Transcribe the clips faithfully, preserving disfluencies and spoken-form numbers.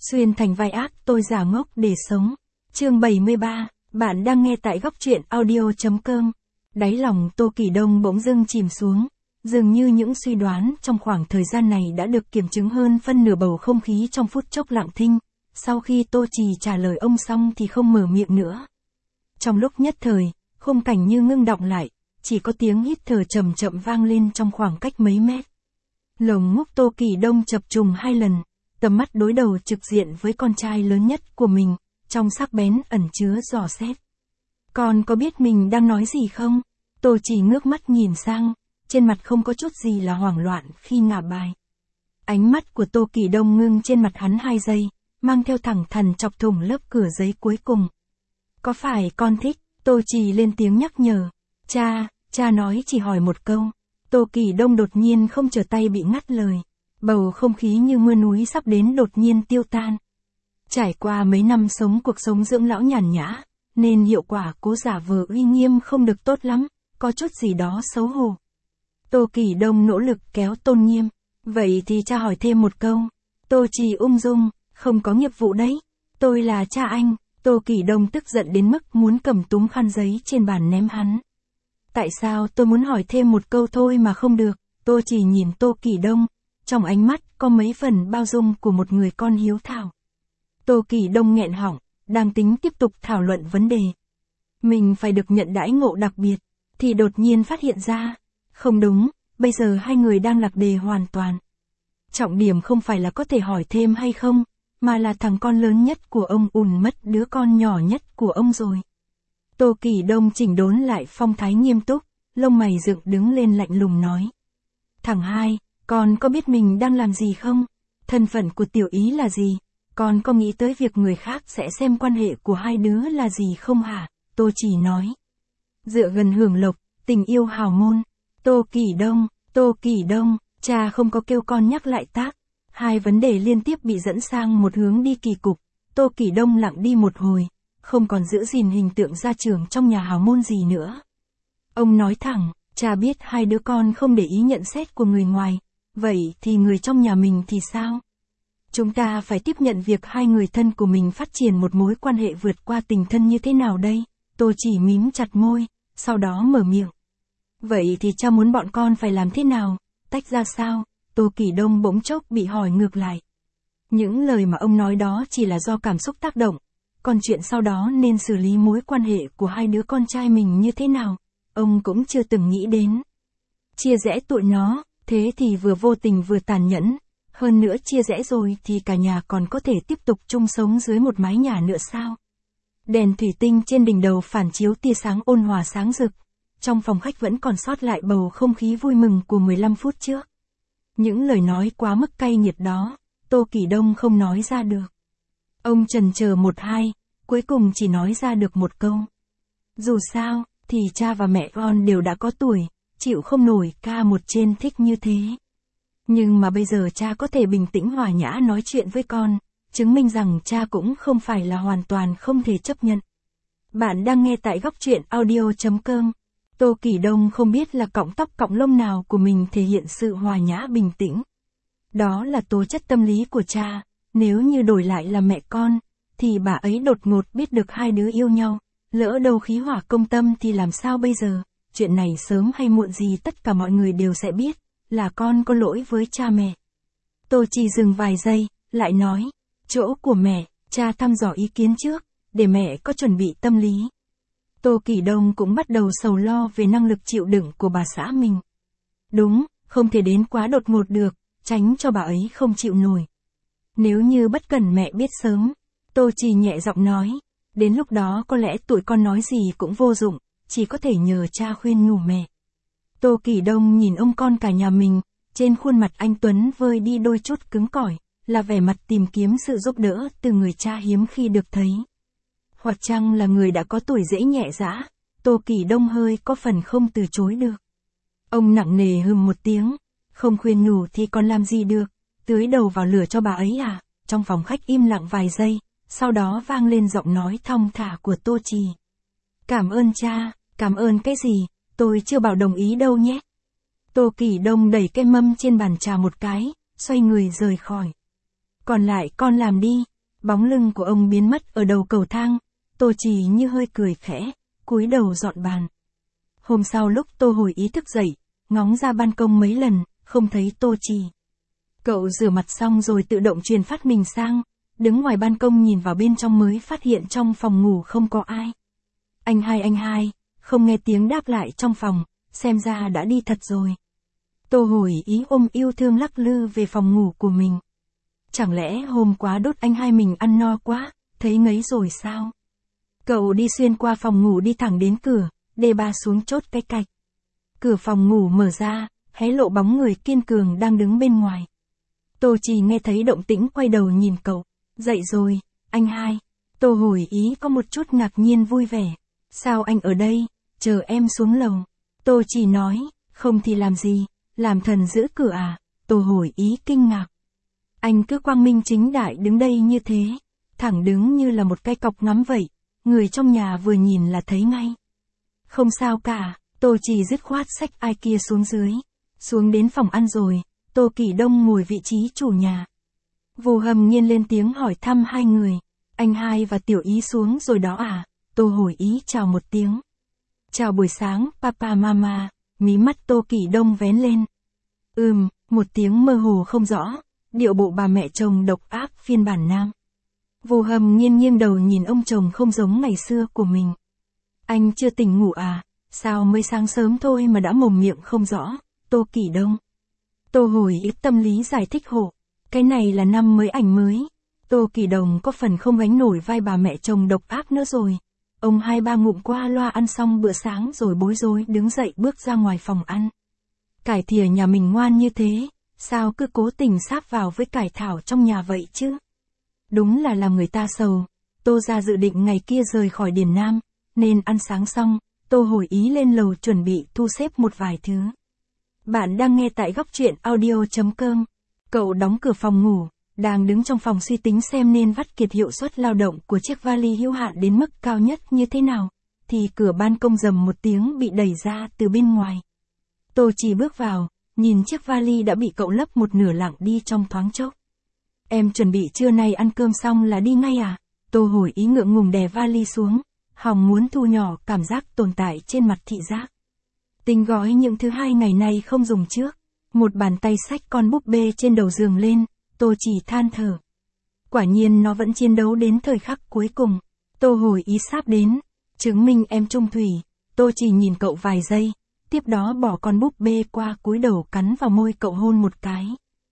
Xuyên thành vai ác tôi giả ngốc để sống. Chương bảy mươi ba, bạn đang nghe tại góc truyện audio.com. Đáy lòng Tô Kỳ Đông bỗng dưng chìm xuống. Dường như những suy đoán trong khoảng thời gian này đã được kiểm chứng hơn phân nửa, bầu không khí trong phút chốc lặng thinh. Sau khi Tô Trì trả lời ông xong thì không mở miệng nữa. Trong lúc nhất thời, khung cảnh như ngưng đọng lại, chỉ có tiếng hít thở chậm chậm vang lên trong khoảng cách mấy mét. Lồng ngực Tô Kỳ Đông chập trùng hai lần, tầm mắt đối đầu trực diện với con trai lớn nhất của mình, trong sắc bén ẩn chứa dò xét. Con có biết mình đang nói gì không? Tô Trì ngước mắt nhìn sang, trên mặt không có chút gì là hoảng loạn khi ngả bài. Ánh mắt của Tô Kỳ Đông ngưng trên mặt hắn hai giây, mang theo thẳng thắn chọc thủng lớp cửa giấy cuối cùng. Có phải con thích? Tô Trì lên tiếng nhắc nhở. Cha, cha nói chỉ hỏi một câu. Tô Kỳ Đông đột nhiên không trở tay bị ngắt lời. Bầu không khí như mưa núi sắp đến đột nhiên tiêu tan. Trải qua mấy năm sống cuộc sống dưỡng lão nhàn nhã, nên hiệu quả cố giả vờ uy nghiêm không được tốt lắm, có chút gì đó xấu hổ. Tô Kỳ Đông nỗ lực kéo tôn nghiêm. Vậy thì cha hỏi thêm một câu. Tô Trì ung dung, không có nghiệp vụ đấy. Tôi là cha anh. Tô Kỳ Đông tức giận đến mức muốn cầm túm khăn giấy trên bàn ném hắn. Tại sao tôi muốn hỏi thêm một câu thôi mà không được? Tô Trì nhìn Tô Kỳ Đông, trong ánh mắt có mấy phần bao dung của một người con hiếu thảo. Tô Kỳ Đông nghẹn họng, đang tính tiếp tục thảo luận vấn đề. Mình phải được nhận đãi ngộ đặc biệt, thì đột nhiên phát hiện ra. Không đúng, bây giờ hai người đang lạc đề hoàn toàn. Trọng điểm không phải là có thể hỏi thêm hay không, mà là thằng con lớn nhất của ông ùn mất đứa con nhỏ nhất của ông rồi. Tô Kỳ Đông chỉnh đốn lại phong thái nghiêm túc, lông mày dựng đứng lên lạnh lùng nói. Thằng hai, con có biết mình đang làm gì không? Thân phận của tiểu ý là gì? Con có nghĩ tới việc người khác sẽ xem quan hệ của hai đứa là gì không hả? Tô Trì nói. Dựa gần hưởng lộc, tình yêu hào môn. Tô Kỳ Đông, Tô Kỳ Đông, cha không có kêu con nhắc lại tác. Hai vấn đề liên tiếp bị dẫn sang một hướng đi kỳ cục. Tô Kỳ Đông lặng đi một hồi, không còn giữ gìn hình tượng gia trưởng trong nhà hào môn gì nữa. Ông nói thẳng, cha biết hai đứa con không để ý nhận xét của người ngoài, vậy thì người trong nhà mình thì sao? Chúng ta phải tiếp nhận việc hai người thân của mình phát triển một mối quan hệ vượt qua tình thân như thế nào đây? Tô Chỉ mím chặt môi, sau đó mở miệng. Vậy thì cha muốn bọn con phải làm thế nào? Tách ra sao? Tô Kỳ Đông bỗng chốc bị hỏi ngược lại. Những lời mà ông nói đó chỉ là do cảm xúc tác động, còn chuyện sau đó nên xử lý mối quan hệ của hai đứa con trai mình như thế nào, ông cũng chưa từng nghĩ đến. Chia rẽ tụi nó, thế thì vừa vô tình vừa tàn nhẫn, hơn nữa chia rẽ rồi thì cả nhà còn có thể tiếp tục chung sống dưới một mái nhà nữa sao? Đèn thủy tinh trên đỉnh đầu phản chiếu tia sáng ôn hòa sáng rực, trong phòng khách vẫn còn sót lại bầu không khí vui mừng của mười lăm phút trước. Những lời nói quá mức cay nghiệt đó, Tô Kỳ Đông không nói ra được. Ông chần chờ một hai, cuối cùng chỉ nói ra được một câu. Dù sao, thì cha và mẹ con đều đã có tuổi, chịu không nổi ca một trên thích như thế. Nhưng mà bây giờ cha có thể bình tĩnh hòa nhã nói chuyện với con, chứng minh rằng cha cũng không phải là hoàn toàn không thể chấp nhận. Bạn đang nghe tại góc truyện audio.com. Tô Kỳ Đông không biết là cọng tóc cọng lông nào của mình thể hiện sự hòa nhã bình tĩnh. Đó là tố chất tâm lý của cha, nếu như đổi lại là mẹ con, thì bà ấy đột ngột biết được hai đứa yêu nhau, lỡ đâu khí hỏa công tâm thì làm sao bây giờ, chuyện này sớm hay muộn gì tất cả mọi người đều sẽ biết, là con có lỗi với cha mẹ. Tô Chỉ dừng vài giây, lại nói, chỗ của mẹ, cha thăm dò ý kiến trước, để mẹ có chuẩn bị tâm lý. Tô Kỳ Đông cũng bắt đầu sầu lo về năng lực chịu đựng của bà xã mình. Đúng, không thể đến quá đột ngột được, tránh cho bà ấy không chịu nổi. Nếu như bất cần mẹ biết sớm, Tô Chỉ nhẹ giọng nói, đến lúc đó có lẽ tụi con nói gì cũng vô dụng, chỉ có thể nhờ cha khuyên nhủ mẹ. Tô Kỳ Đông nhìn ông con cả nhà mình, trên khuôn mặt anh Tuấn vơi đi đôi chút cứng cỏi, là vẻ mặt tìm kiếm sự giúp đỡ từ người cha hiếm khi được thấy. Hoặc chăng là người đã có tuổi dễ nhẹ dã, Tô Kỳ Đông hơi có phần không từ chối được. Ông nặng nề hừm một tiếng, không khuyên nhủ thì còn làm gì được, tưới đầu vào lửa cho bà ấy à? Trong phòng khách im lặng vài giây, sau đó vang lên giọng nói thong thả của Tô Trì. Cảm ơn cha, cảm ơn cái gì, tôi chưa bảo đồng ý đâu nhé. Tô Kỳ Đông đẩy cái mâm trên bàn trà một cái, xoay người rời khỏi. Còn lại con làm đi, Bóng lưng của ông biến mất ở đầu cầu thang, Tô Trì như hơi cười khẽ, cúi đầu dọn bàn. Hôm sau lúc Tô hồi ý thức dậy, ngóng ra ban công mấy lần, không thấy Tô Trì. Cậu rửa mặt xong rồi tự động truyền phát mình sang, đứng ngoài ban công nhìn vào bên trong mới phát hiện trong phòng ngủ không có ai. Anh hai anh hai, không nghe tiếng đáp lại trong phòng, xem ra đã đi thật rồi. Tô hồi ý ôm yêu thương lắc lư về phòng ngủ của mình. Chẳng lẽ hôm quá đốt anh hai mình ăn no quá, thấy ngấy rồi sao? Cậu đi xuyên qua phòng ngủ đi thẳng đến cửa, đê ba xuống chốt cái cạch. Cửa phòng ngủ mở ra, hé lộ bóng người kiên cường đang đứng bên ngoài. Tô Trì nghe thấy động tĩnh quay đầu nhìn cậu. Dậy rồi, anh hai. Tô hồi ý có một chút ngạc nhiên vui vẻ. Sao anh ở đây, chờ em xuống lầu. Tô Trì nói, không thì làm gì, làm thần giữ cửa à. Tô hồi ý kinh ngạc. Anh cứ quang minh chính đại đứng đây như thế, thẳng đứng như là một cái cọc ngắm vậy, người trong nhà vừa nhìn là thấy ngay. Không sao cả, Tô Trì dứt khoát xách ai kia xuống dưới. Xuống đến phòng ăn rồi, Tô Kỳ Đông ngồi vị trí chủ nhà. Vô Hầm Nghiên lên tiếng hỏi thăm hai người. Anh hai và Tiểu Ý xuống rồi đó à? Tô hồi ý chào một tiếng. Chào buổi sáng, papa mama. Mí mắt Tô Kỳ Đông vén lên. Ừm, một tiếng mơ hồ không rõ. Điệu bộ bà mẹ chồng độc ác phiên bản nam. Vô Hầm Nghiên nghiêng đầu nhìn ông chồng không giống ngày xưa của mình. Anh chưa tỉnh ngủ à? Sao mới sáng sớm thôi mà đã mồm miệng không rõ? Tô Kỳ Đông. Tô hồi ý tâm lý giải thích hộ. Cái này là năm mới ảnh mới. Tô Kỳ Đông có phần không gánh nổi vai bà mẹ chồng độc ác nữa rồi. Ông hai ba ngụm qua loa ăn xong bữa sáng rồi bối rối đứng dậy bước ra ngoài phòng ăn. Cải thìa nhà mình ngoan như thế, sao cứ cố tình sáp vào với cải thảo trong nhà vậy chứ? Đúng là làm người ta sầu. Tô ra dự định ngày kia rời khỏi Điền Nam, nên ăn sáng xong, Tô hồi ý lên lầu chuẩn bị thu xếp một vài thứ. Bạn đang nghe tại góc truyện audio.com. Cậu đóng cửa phòng ngủ, đang đứng trong phòng suy tính xem nên vắt kiệt hiệu suất lao động của chiếc vali hữu hạn đến mức cao nhất như thế nào, thì cửa ban công rầm một tiếng bị đẩy ra từ bên ngoài. Tô Trì bước vào, nhìn chiếc vali đã bị cậu lấp một nửa lặng đi trong thoáng chốc. Em chuẩn bị trưa nay ăn cơm xong là đi ngay à? Tô hồi ý ngượng ngùng đè vali xuống, hòng muốn thu nhỏ cảm giác tồn tại trên mặt thị giác. Tính gói những thứ hai ngày nay không dùng trước. Một bàn tay xách con búp bê trên đầu giường lên, Tô Trì than thở. Quả nhiên nó vẫn chiến đấu đến thời khắc cuối cùng. Tô hồi ý sáp đến, chứng minh em trung thủy. Tô Trì nhìn cậu vài giây, tiếp đó bỏ con búp bê qua cúi đầu cắn vào môi cậu hôn một cái.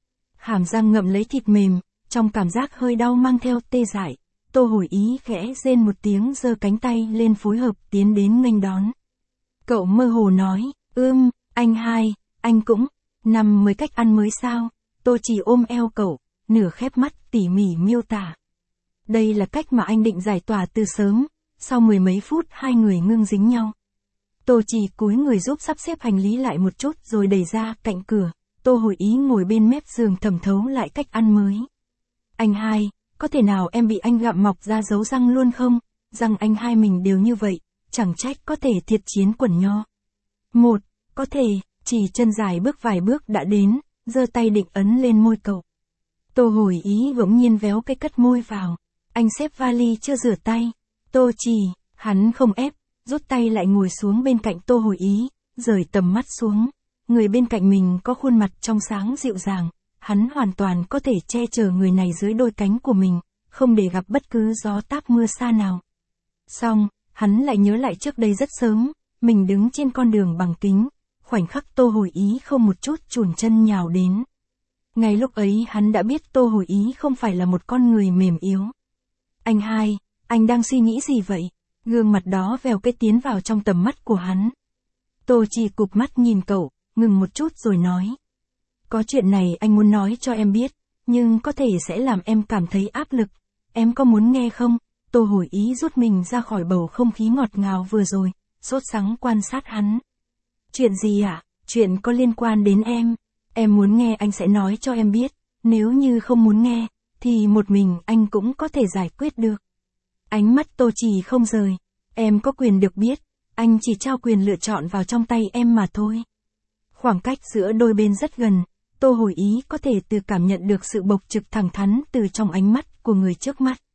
Hàm răng ngậm lấy thịt mềm, trong cảm giác hơi đau mang theo tê dại. Tô hồi ý khẽ rên một tiếng giơ cánh tay lên phối hợp tiến đến nghênh đón. Cậu mơ hồ nói, ưm, anh hai, anh cũng, năm mới cách ăn mới sao? Tô Trì ôm eo cậu, nửa khép mắt tỉ mỉ miêu tả. Đây là cách mà anh định giải tỏa từ sớm, sau mười mấy phút hai người ngưng dính nhau. Tô Trì cúi người giúp sắp xếp hành lý lại một chút rồi đẩy ra cạnh cửa, Tô hồi ý ngồi bên mép giường thẩm thấu lại cách ăn mới. Anh hai, có thể nào em bị anh gặm mọc ra dấu răng luôn không? Răng anh hai mình đều như vậy, chẳng trách có thể thiệt chiến quần nho. Một, có thể, chỉ chân dài bước vài bước đã đến, giơ tay định ấn lên môi cậu. Tô hồi ý bỗng nhiên véo cái cất môi vào. Anh xếp vali chưa rửa tay. Tô Trì, hắn không ép, rút tay lại ngồi xuống bên cạnh Tô hồi ý, rời tầm mắt xuống. Người bên cạnh mình có khuôn mặt trong sáng dịu dàng, hắn hoàn toàn có thể che chở người này dưới đôi cánh của mình, không để gặp bất cứ gió táp mưa xa nào. Xong, hắn lại nhớ lại trước đây rất sớm, mình đứng trên con đường bằng kính, khoảnh khắc Tô hồi ý không một chút chùn chân nhào đến. Ngay lúc ấy hắn đã biết Tô hồi ý không phải là một con người mềm yếu. Anh hai, anh đang suy nghĩ gì vậy? Gương mặt đó vèo cái tiến vào trong tầm mắt của hắn. Tô Trì cụp mắt nhìn cậu, ngừng một chút rồi nói. Có chuyện này anh muốn nói cho em biết, nhưng có thể sẽ làm em cảm thấy áp lực. Em có muốn nghe không? Tô hồi ý rút mình ra khỏi bầu không khí ngọt ngào vừa rồi, sốt sắng quan sát hắn. Chuyện gì ạ? À? Chuyện có liên quan đến em. Em muốn nghe anh sẽ nói cho em biết, nếu như không muốn nghe, thì một mình anh cũng có thể giải quyết được. Ánh mắt Tô Trì không rời. Em có quyền được biết, anh chỉ trao quyền lựa chọn vào trong tay em mà thôi. Khoảng cách giữa đôi bên rất gần, Tô hồi ý có thể từ cảm nhận được sự bộc trực thẳng thắn từ trong ánh mắt của người trước mắt.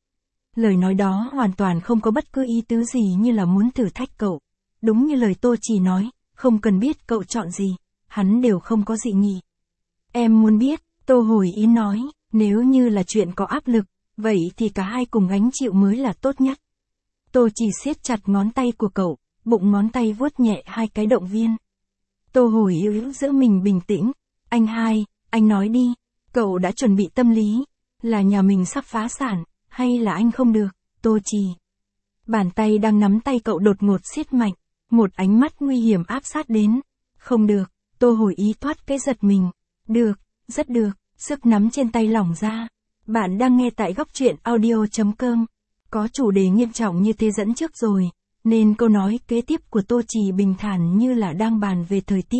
Lời nói đó hoàn toàn không có bất cứ ý tứ gì như là muốn thử thách cậu. Đúng như lời Tô Trì nói, không cần biết cậu chọn gì, hắn đều không có dị nghị. Em muốn biết, Tô Hồi Ý nói, nếu như là chuyện có áp lực, vậy thì cả hai cùng gánh chịu mới là tốt nhất. Tô Trì siết chặt ngón tay của cậu, bụng ngón tay vuốt nhẹ hai cái động viên. Tô Hồi Ý giữ mình bình tĩnh, anh hai, anh nói đi, cậu đã chuẩn bị tâm lý, là nhà mình sắp phá sản, hay là anh không được, Tô Trì. Bàn tay đang nắm tay cậu đột ngột siết mạnh, một ánh mắt nguy hiểm áp sát đến. Không được, Tô Hồi Ý thoát cái giật mình. Được, rất được, sức nắm trên tay lỏng ra. Bạn đang nghe tại góc truyện audio.com. Có chủ đề nghiêm trọng như thế dẫn trước rồi, nên câu nói kế tiếp của Tô Trì bình thản như là đang bàn về thời tiết.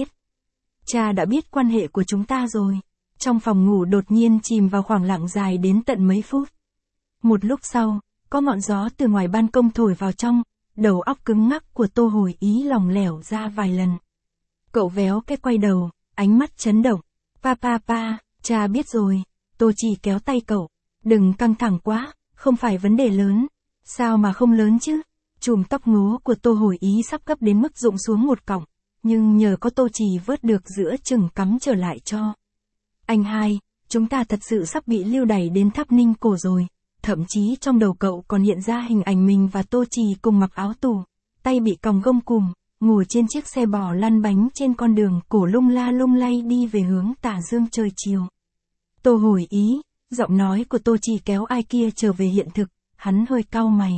Cha đã biết quan hệ của chúng ta rồi. Trong phòng ngủ đột nhiên chìm vào khoảng lặng dài đến tận mấy phút. Một lúc sau, có ngọn gió từ ngoài ban công thổi vào trong, đầu óc cứng ngắc của Tô Hồi Ý lỏng lẻo ra vài lần. Cậu véo cái quay đầu, ánh mắt chấn động. Pa pa pa, cha biết rồi. Tô Trì kéo tay cậu. Đừng căng thẳng quá, không phải vấn đề lớn. Sao mà không lớn chứ? Chùm tóc ngố của Tô Hồi Ý sắp gấp đến mức rụng xuống một cọng, nhưng nhờ có Tô Trì vớt được giữa chừng cắm trở lại cho. Anh hai, chúng ta thật sự sắp bị lưu đày đến tháp ninh cổ rồi. Thậm chí trong đầu cậu còn hiện ra hình ảnh mình và Tô Trì cùng mặc áo tù, tay bị còng gông cùm, ngồi trên chiếc xe bò lăn bánh trên con đường cổ lung la lung lay đi về hướng tà dương trời chiều. Tô Hồi Ý, giọng nói của Tô Trì kéo ai kia trở về hiện thực, hắn hơi cau mày.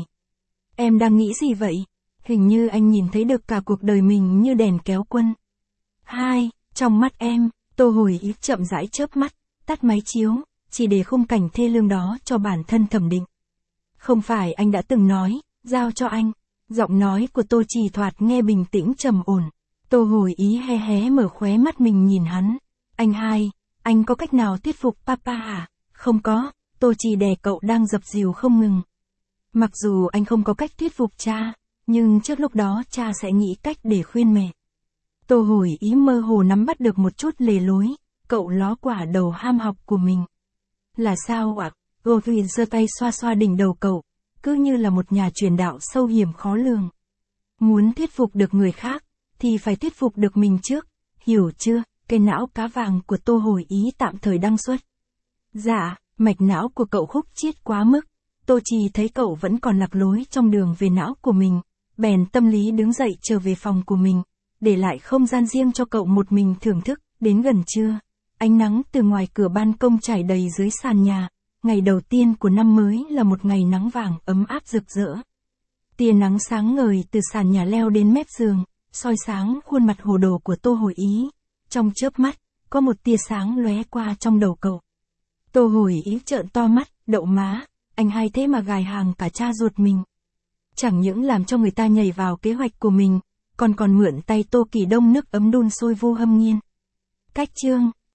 Em đang nghĩ gì vậy? Hình như anh nhìn thấy được cả cuộc đời mình như đèn kéo quân. Hai, trong mắt em, Tô Hồi Ý chậm rãi chớp mắt, tắt máy chiếu, chỉ để khung cảnh thê lương đó cho bản thân thẩm định. Không phải anh đã từng nói, giao cho anh. Giọng nói của Tô Trì thoạt nghe bình tĩnh trầm ổn. Tô Hồi Ý hé hé mở khóe mắt mình nhìn hắn. Anh hai, anh có cách nào thuyết phục papa à? Không có, Tô Trì đè cậu đang dập dìu không ngừng. Mặc dù anh không có cách thuyết phục cha, nhưng trước lúc đó cha sẽ nghĩ cách để khuyên mẹ. Tô Hồi Ý mơ hồ nắm bắt được một chút lề lối, cậu ló quả đầu ham học của mình. Là sao ạ? Govi giơ tay xoa xoa đỉnh đầu cậu, cứ như là một nhà truyền đạo sâu hiểm khó lường. Muốn thuyết phục được người khác, thì phải thuyết phục được mình trước, hiểu chưa? Cây não cá vàng của Tô Hồi Ý tạm thời đăng xuất. Dạ, mạch não của cậu khúc chiết quá mức. Tô Trì thấy cậu vẫn còn lạc lối trong đường về não của mình, bèn tâm lý đứng dậy trở về phòng của mình, để lại không gian riêng cho cậu một mình thưởng thức. Đến gần trưa, ánh nắng từ ngoài cửa ban công trải đầy dưới sàn nhà. Ngày đầu tiên của năm mới là một ngày nắng vàng ấm áp rực rỡ. Tia nắng sáng ngời từ sàn nhà leo đến mép giường, soi sáng khuôn mặt hồ đồ của Tô Hồi Ý. Trong chớp mắt, có một tia sáng lóe qua trong đầu cậu. Tô Hồi Ý trợn to mắt, đậu má, anh hai thế mà gài hàng cả cha ruột mình. Chẳng những làm cho người ta nhảy vào kế hoạch của mình, còn còn mượn tay Tô Kỳ Đông nước ấm đun sôi vô hâm nghiên. Cách chương